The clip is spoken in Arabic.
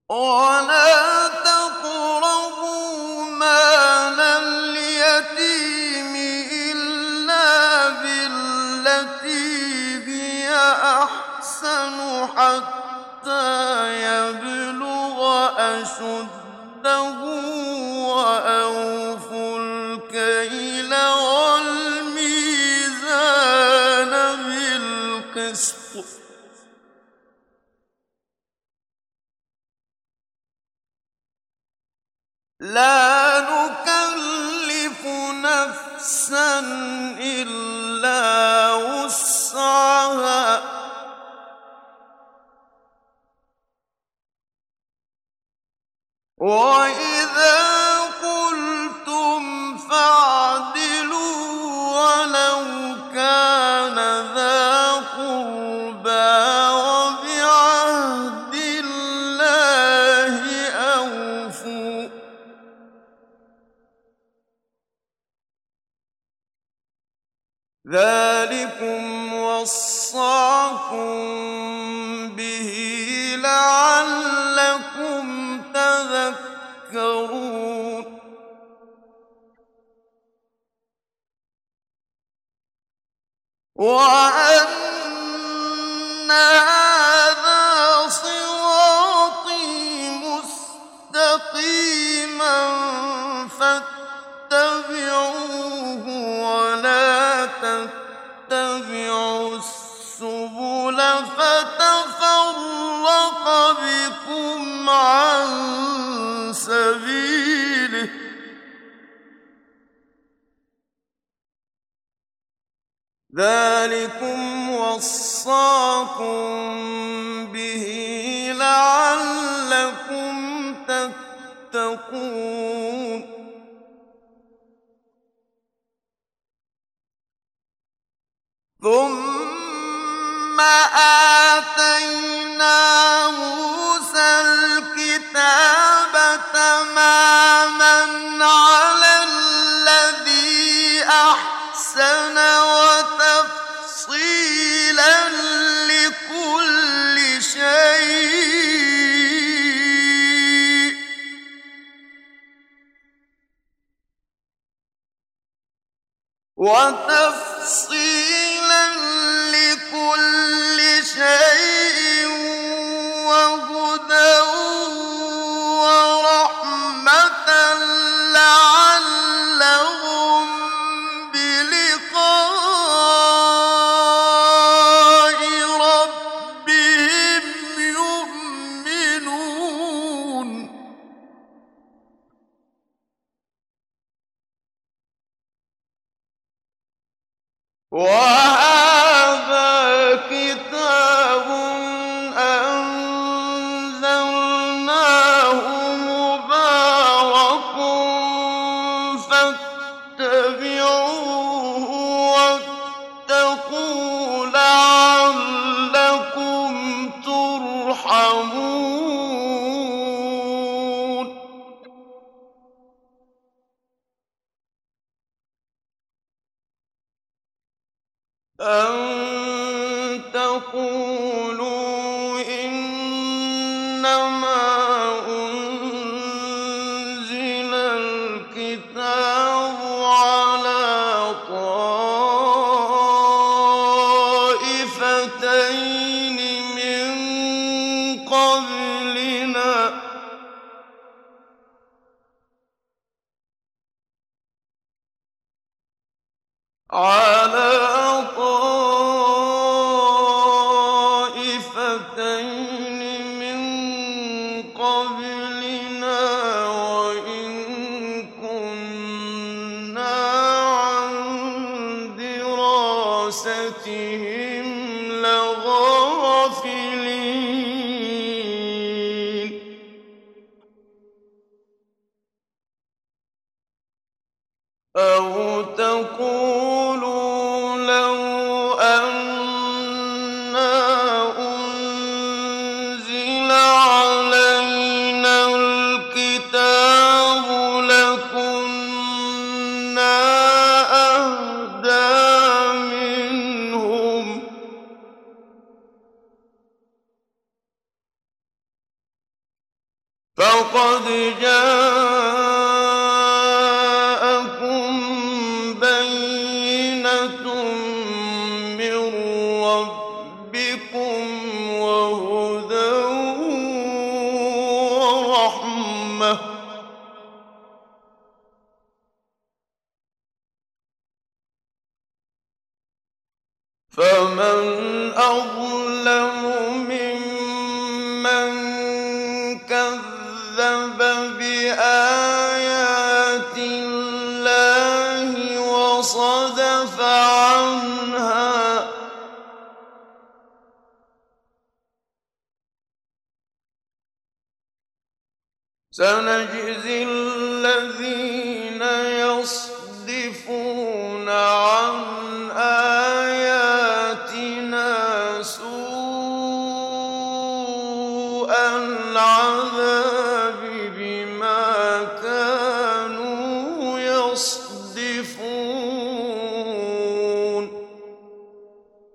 ولا تقربوا مال اليتيم إلا بالتي هي أحسن حتى يبلغ أشده وأوفوا الكيل والميزان بالقسط لا نكلف نفسا إلا وسعها وإذا قلتم فاعدلوا ولو كان ذا قربى وبعهد الله أوفوا ذلكم وصاكم به لعلكم تذكرون وأن هذا صراطي مستقيما فاتبعوه ولا تتبعوا السبل فتفرق بكم عن سبيله ذلكم وصاكم به لعلكم تتقون ثم آتينا موسى الكتاب تماما على الذي أحسن وتفصيلا لكل شيء وهدى ورحمة لعلهم بلقاء ربهم يؤمنون وهذا كتاب أنزلناه مبارك فاتبعوه واتقوا لعلكم ترحمون أن تقولوا إنما أنزل الكتاب على طائفتين من قبلنا وإن كنا عن دراستهم لغافلين أو تقولوا فقد جاءكم بينة من ربكم وهدى ورحمة، فمن أظلم ممن كذب بآيات الله وصدف عنها، سنجزي الذين يصدفون عن آياتنا سوء العذاب بما كانوا يصدفون.